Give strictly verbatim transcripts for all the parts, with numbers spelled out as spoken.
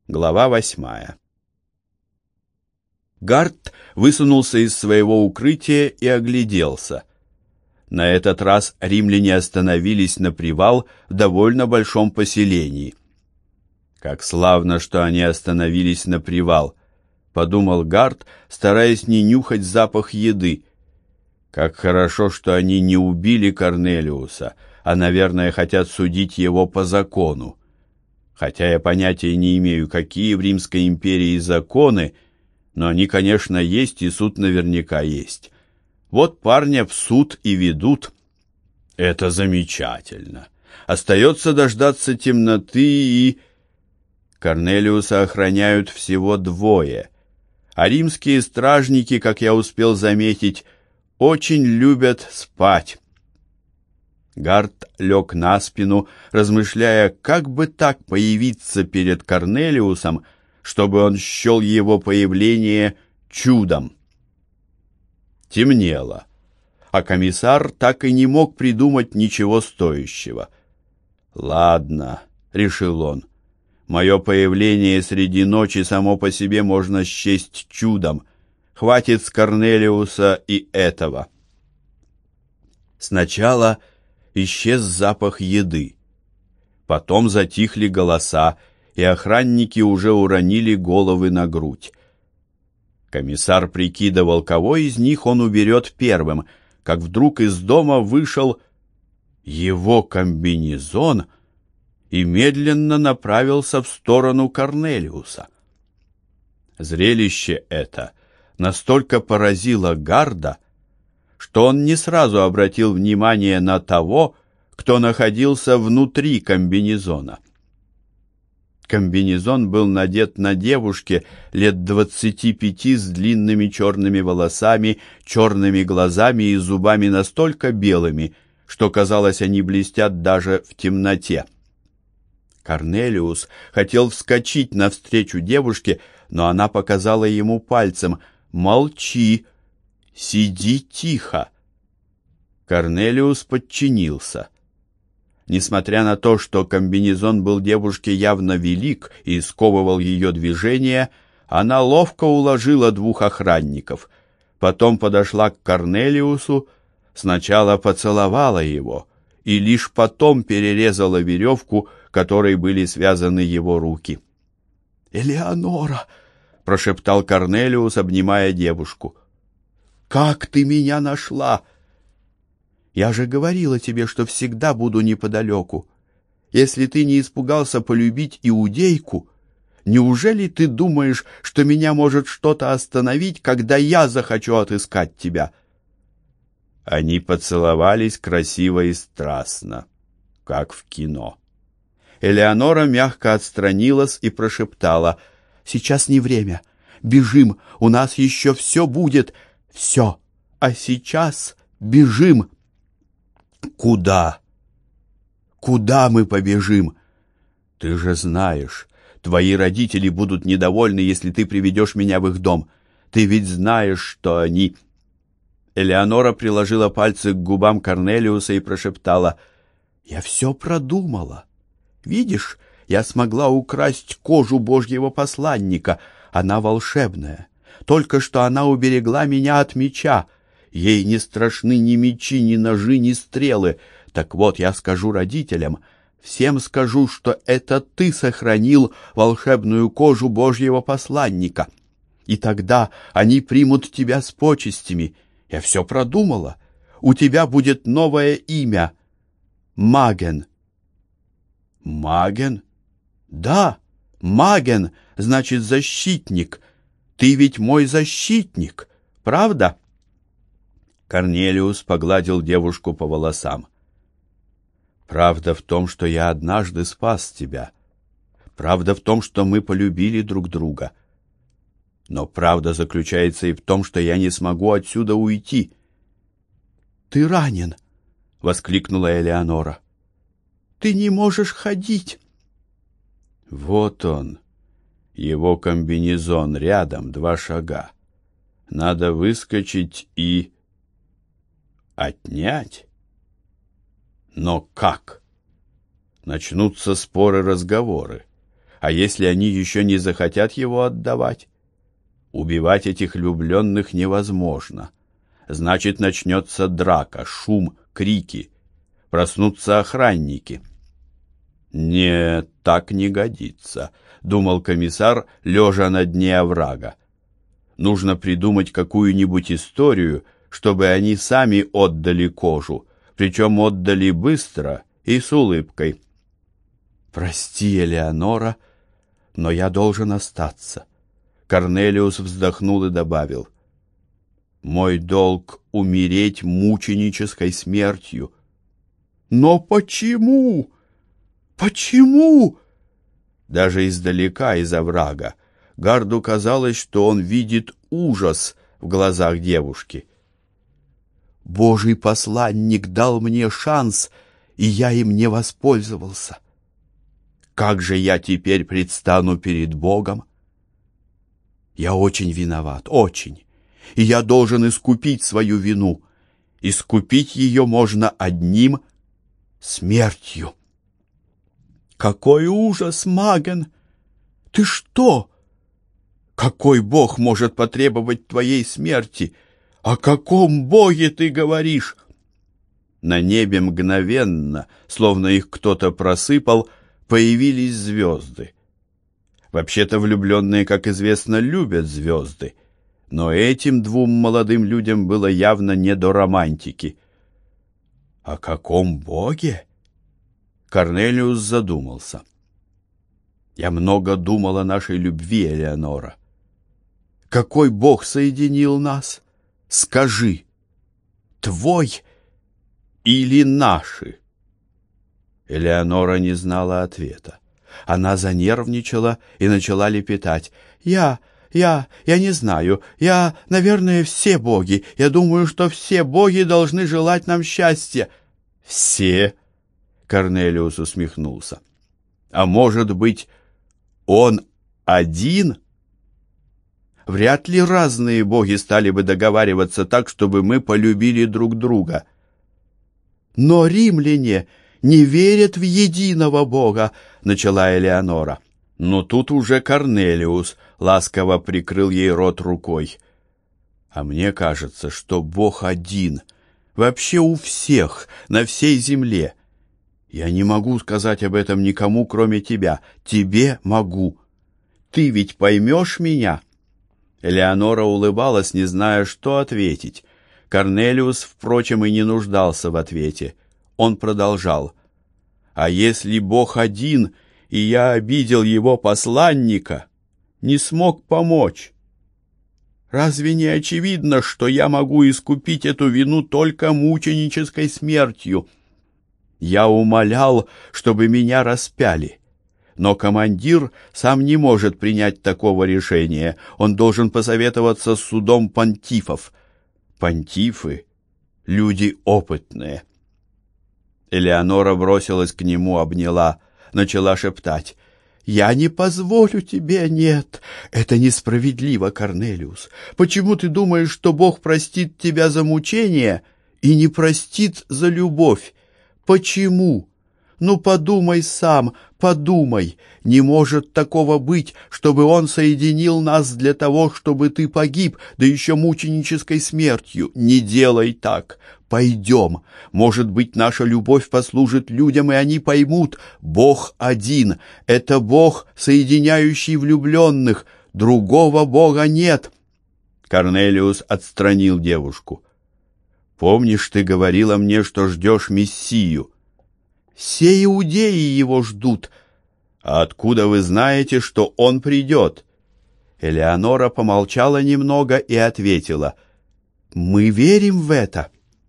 Глава восьмая. Гард высунулся из своего укрытия и огляделся. На этот раз римляне остановились на привал в довольно большом поселении. «Как славно, что они остановились на привал», — подумал Гард, стараясь не нюхать запах еды. «Как хорошо, что они не убили Корнелиуса, а, наверное, хотят судить его по закону. Хотя я понятия не имею, какие в Римской империи законы, но они, конечно, есть, и суд наверняка есть. Вот парня в суд и ведут. Это замечательно. Остается дождаться темноты и... Корнелиуса охраняют всего двое, а римские стражники, как я успел заметить, очень любят спать». Гард лег на спину, размышляя, как бы так появиться перед Корнелиусом, чтобы он счел его появление чудом. Темнело, а комиссар так и не мог придумать ничего стоящего. «Ладно», — решил он, — «мое появление среди ночи само по себе можно счесть чудом. Хватит с Корнелиуса и этого». Сначала исчез запах еды. Потом затихли голоса, и охранники уже уронили головы на грудь. Комиссар прикидывал, кого из них он уберет первым, как вдруг из дома вышел его комбинезон и медленно направился в сторону Корнелиуса. Зрелище это настолько поразило Гарда, что он не сразу обратил внимание на того, кто находился внутри комбинезона. Комбинезон был надет на девушке лет двадцати пяти с длинными черными волосами, черными глазами и зубами настолько белыми, что, казалось, они блестят даже в темноте. Корнелиус хотел вскочить навстречу девушке, но она показала ему пальцем: «Молчи! Сиди тихо!» Корнелиус подчинился. Несмотря на то, что комбинезон был девушке явно велик и сковывал ее движения, она ловко уложила двух охранников. Потом подошла к Корнелиусу, сначала поцеловала его и лишь потом перерезала веревку, которой были связаны его руки. «Элеонора!» — прошептал Корнелиус, обнимая девушку. «Как ты меня нашла?» «Я же говорила тебе, что всегда буду неподалеку. Если ты не испугался полюбить иудейку, неужели ты думаешь, что меня может что-то остановить, когда я захочу отыскать тебя?» Они поцеловались красиво и страстно, как в кино. Элеонора мягко отстранилась и прошептала: «Сейчас не время. Бежим, у нас еще все будет. Все. А сейчас бежим». «Куда? Куда мы побежим? Ты же знаешь, твои родители будут недовольны, если ты приведешь меня в их дом. Ты ведь знаешь, что они...» Элеонора приложила пальцы к губам Корнелиуса и прошептала: «Я все продумала. Видишь, я смогла украсть кожу Божьего посланника. Она волшебная. Только что она уберегла меня от меча. Ей не страшны ни мечи, ни ножи, ни стрелы. Так вот, я скажу родителям, всем скажу, что это ты сохранил волшебную кожу Божьего посланника. И тогда они примут тебя с почестями. Я все продумала. У тебя будет новое имя — Маген». «Маген?» «Да, Маген, значит, защитник. Ты ведь мой защитник, правда?» Корнелиус погладил девушку по волосам. «Правда в том, что я однажды спас тебя. Правда в том, что мы полюбили друг друга. Но правда заключается и в том, что я не смогу отсюда уйти». «Ты ранен!» — воскликнула Элеонора. «Ты не можешь ходить!» «Вот он, его комбинезон, рядом, два шага. Надо выскочить и... отнять? Но как? Начнутся споры, разговоры. А если они еще не захотят его отдавать? Убивать этих влюбленных невозможно. Значит, начнется драка, шум, крики. Проснутся охранники. «Нет, так не годится», — думал комиссар, лежа на дне оврага. «Нужно придумать какую-нибудь историю, чтобы они сами отдали кожу, причем отдали быстро и с улыбкой». «Прости, Элеонора, но я должен остаться». Корнелиус вздохнул и добавил: «Мой долг — умереть мученической смертью». «Но почему? Почему?» Даже издалека, из оврага, Гарду казалось, что он видит ужас в глазах девушки. «Божий посланник дал мне шанс, и я им не воспользовался. Как же я теперь предстану перед Богом? Я очень виноват, очень, и я должен искупить свою вину. Искупить ее можно одним — смертью». «Какой ужас, Маген! Ты что? Какой бог может потребовать твоей смерти? О каком боге ты говоришь?» На небе мгновенно, словно их кто-то просыпал, появились звезды. Вообще-то влюбленные, как известно, любят звезды, но этим двум молодым людям было явно не до романтики. «О каком боге?» Корнелиус задумался. «Я много думал о нашей любви, Элеонора. Какой Бог соединил нас? Скажи, твой или наши?» Элеонора не знала ответа. Она занервничала и начала лепетать. «Я, я, я не знаю. Я, наверное, все боги. Я думаю, что все боги должны желать нам счастья». «Все?» Корнелиус усмехнулся. «А может быть, он один? Вряд ли разные боги стали бы договариваться так, чтобы мы полюбили друг друга». «Но римляне не верят в единого Бога», — начала Элеонора. Но тут уже Корнелиус ласково прикрыл ей рот рукой. «А мне кажется, что Бог один, вообще у всех, на всей земле. Я не могу сказать об этом никому, кроме тебя. Тебе могу. Ты ведь поймешь меня?» Элеонора улыбалась, не зная, что ответить. Корнелиус, впрочем, и не нуждался в ответе. Он продолжал: «А если Бог один, и я обидел его посланника, не смог помочь? Разве не очевидно, что я могу искупить эту вину только мученической смертью? Я умолял, чтобы меня распяли. Но командир сам не может принять такого решения. Он должен посоветоваться с судом понтифов. Понтифы — люди опытные». Элеонора бросилась к нему, обняла, начала шептать: «Я не позволю тебе, нет. Это несправедливо, Корнелиус. Почему ты думаешь, что Бог простит тебя за мучение и не простит за любовь? Почему? Ну, подумай сам, подумай. Не может такого быть, чтобы Он соединил нас для того, чтобы ты погиб, да еще мученической смертью. Не делай так. Пойдем. Может быть, наша любовь послужит людям, и они поймут. Бог один. Это Бог, соединяющий влюбленных. Другого Бога нет». Корнелиус отстранил девушку. «Помнишь, ты говорила мне, что ждешь Мессию?» «Все иудеи его ждут». «А откуда вы знаете, что он придет?» Элеонора помолчала немного и ответила: «Мы верим в это».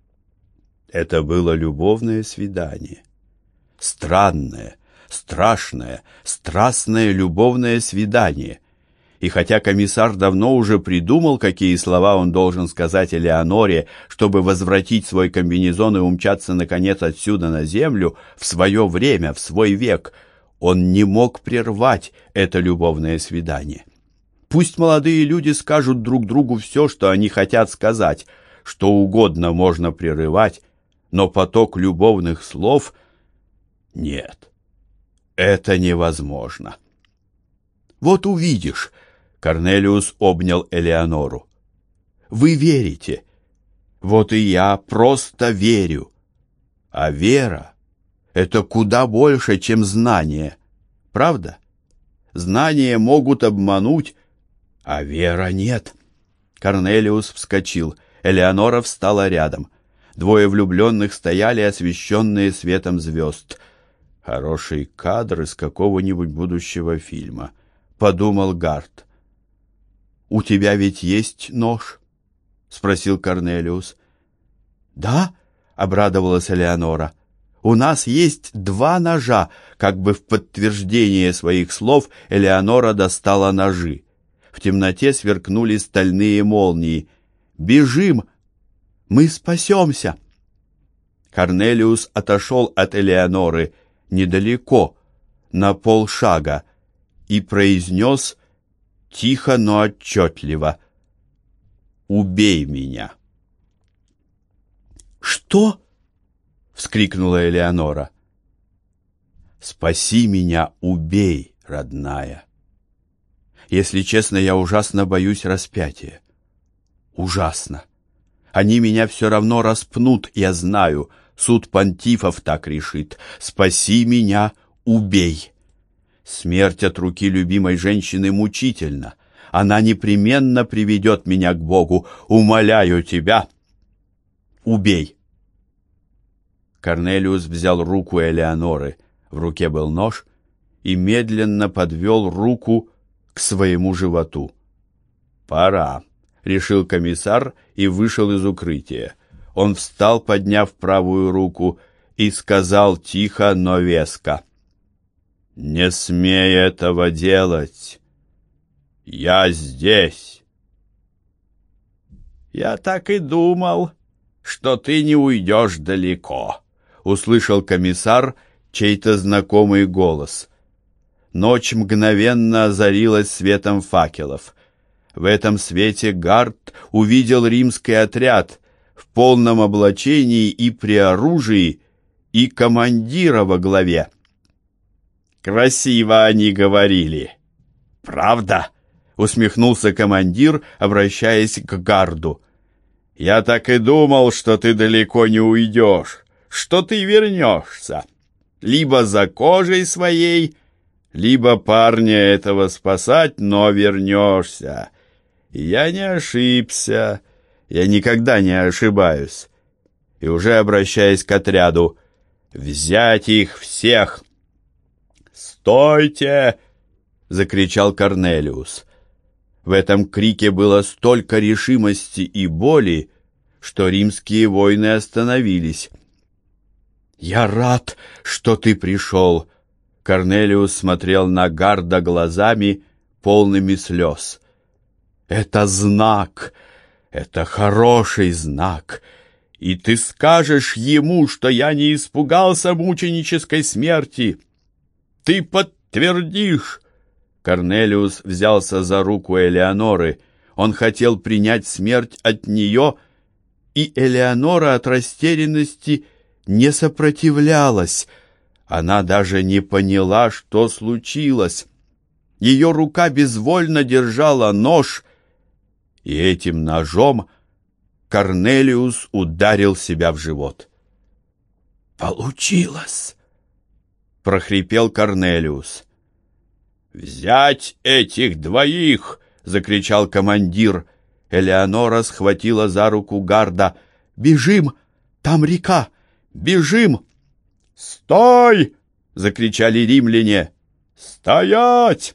Это было любовное свидание. Странное, страшное, страстное любовное свидание. И хотя комиссар давно уже придумал, какие слова он должен сказать Элеоноре, чтобы возвратить свой комбинезон и умчаться, наконец, отсюда на землю, в свое время, в свой век, он не мог прервать это любовное свидание. Пусть молодые люди скажут друг другу все, что они хотят сказать, что угодно можно прерывать, но поток любовных слов — нет, это невозможно. Вот увидишь». Корнелиус обнял Элеонору. «Вы верите. Вот и я просто верю. А вера — это куда больше, чем знание. Правда? Знания могут обмануть, а вера нет». Корнелиус вскочил. Элеонора встала рядом. Двое влюбленных стояли, освещенные светом звезд. «Хороший кадр из какого-нибудь будущего фильма», — подумал Гард. «У тебя ведь есть нож?» — спросил Корнелиус. «Да», — обрадовалась Элеонора. «У нас есть два ножа». Как бы в подтверждение своих слов Элеонора достала ножи. В темноте сверкнули стальные молнии. «Бежим! Мы спасемся!» Корнелиус отошел от Элеоноры недалеко, на полшага, и произнес тихо, но отчетливо: «Убей меня!» «Что?» — вскрикнула Элеонора. «Спаси меня, убей, родная. Если честно, я ужасно боюсь распятия. Ужасно. Они меня все равно распнут, я знаю. Суд понтифов так решит. Спаси меня, убей. Смерть от руки любимой женщины мучительна. Она непременно приведет меня к Богу. Умоляю тебя, убей». Корнелиус взял руку Элеоноры, в руке был нож, и медленно подвел руку к своему животу. «Пора», — решил комиссар и вышел из укрытия. Он встал, подняв правую руку, и сказал тихо, но веско: «Не смей этого делать. Я здесь». «Я так и думал, что ты не уйдешь далеко», — услышал комиссар чей-то знакомый голос. Ночь мгновенно озарилась светом факелов. В этом свете Гард увидел римский отряд в полном облачении и при оружии, и командира во главе. «Красиво они говорили. Правда?» — усмехнулся командир, обращаясь к Гарду. «Я так и думал, что ты далеко не уйдешь, что ты вернешься. Либо за кожей своей, либо парня этого спасать, но вернешься. Я не ошибся, я никогда не ошибаюсь». И уже обращаясь к отряду: «Взять их всех!» «Стойте!» — закричал Корнелиус. В этом крике было столько решимости и боли, что римские воины остановились. «Я рад, что ты пришел!» Корнелиус смотрел на Гарда глазами, полными слез. «Это знак, это хороший знак, и ты скажешь ему, что я не испугался мученической смерти. Ты подтвердишь!» Корнелиус взялся за руку Элеоноры. Он хотел принять смерть от нее, и Элеонора от растерянности не сопротивлялась. Она даже не поняла, что случилось. Ее рука безвольно держала нож, и этим ножом Корнелиус ударил себя в живот. «Получилось!» — прохрипел Корнелиус. «Взять этих двоих!» — закричал командир. Элеонора схватила за руку Гарда. «Бежим! Там река! Бежим!» «Стой!» — закричали римляне. «Стоять!»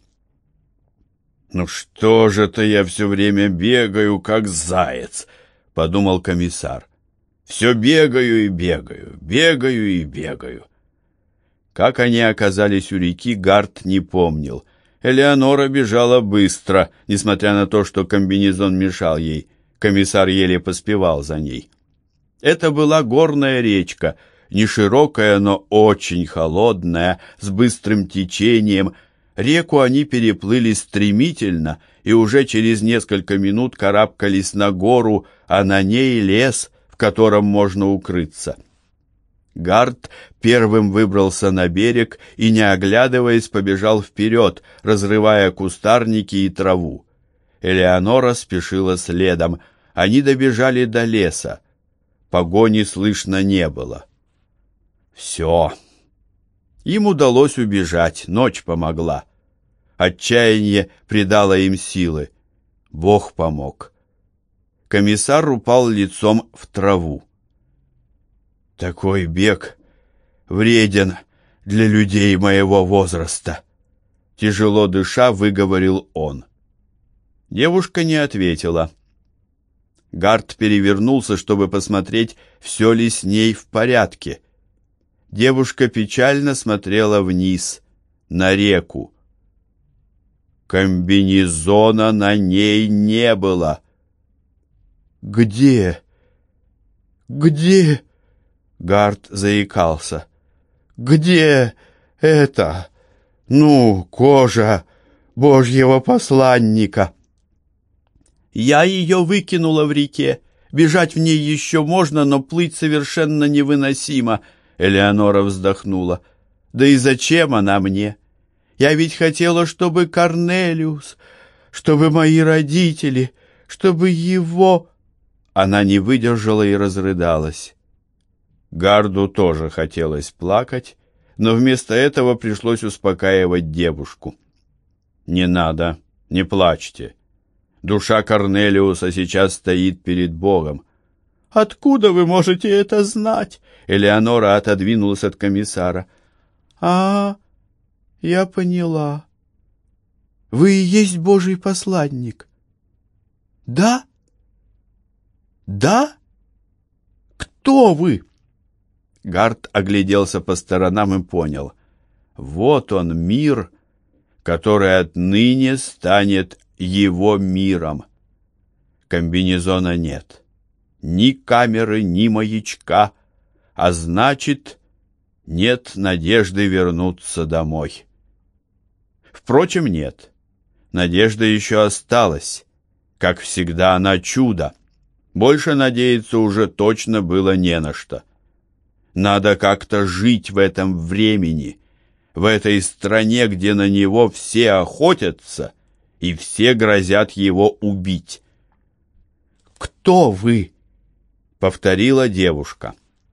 «Ну что же это я все время бегаю, как заяц?» — подумал комиссар. «Все бегаю и бегаю, бегаю и бегаю». Как они оказались у реки, Гард не помнил. Элеонора бежала быстро, несмотря на то, что комбинезон мешал ей. Комиссар еле поспевал за ней. Это была горная речка, не широкая, но очень холодная, с быстрым течением. Реку они переплыли стремительно и уже через несколько минут карабкались на гору, а на ней лес, в котором можно укрыться. Гард первым выбрался на берег и, не оглядываясь, побежал вперед, разрывая кустарники и траву. Элеонора спешила следом. Они добежали до леса. Погони слышно не было. Все. Им удалось убежать, ночь помогла. Отчаяние придало им силы. Бог помог. Комиссар упал лицом в траву. Такой бег вреден для людей моего возраста. Тяжело дыша, выговорил он. Девушка не ответила. Гард перевернулся, чтобы посмотреть, все ли с ней в порядке. Девушка печально смотрела вниз, на реку. Комбинезона на ней не было. «Где? Где?» Гард заикался. «Где это? Ну, кожа Божьего посланника!» «Я ее выкинула в реке. Бежать в ней еще можно, но плыть совершенно невыносимо», — Элеонора вздохнула. «Да и зачем она мне? Я ведь хотела, чтобы Корнелиус, чтобы мои родители, чтобы его...» Она не выдержала и разрыдалась. Гарду тоже хотелось плакать, но вместо этого пришлось успокаивать девушку. «Не надо, не плачьте. Душа Корнелиуса сейчас стоит перед Богом». «Откуда вы можете это знать?» Элеонора отодвинулась от комиссара. «А, я поняла. Вы и есть Божий посланник». «Да? Да? Кто вы?» Гард огляделся по сторонам и понял. Вот он мир, который отныне станет его миром. Комбинезона нет. Ни камеры, ни маячка, а значит, нет надежды вернуться домой. Впрочем, нет. Надежда еще осталась. Как всегда, на чудо. Больше надеяться уже точно было не на что. Надо как-то жить в этом времени, в этой стране, где на него все охотятся и все грозят его убить. «Кто вы?» — повторила девушка.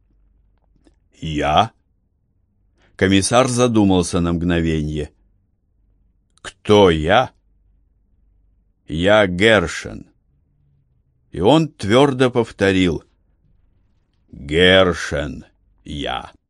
«Я?» Комиссар задумался на мгновение. «Кто я?» «Я Гершен». И он твердо повторил: «Гершен я».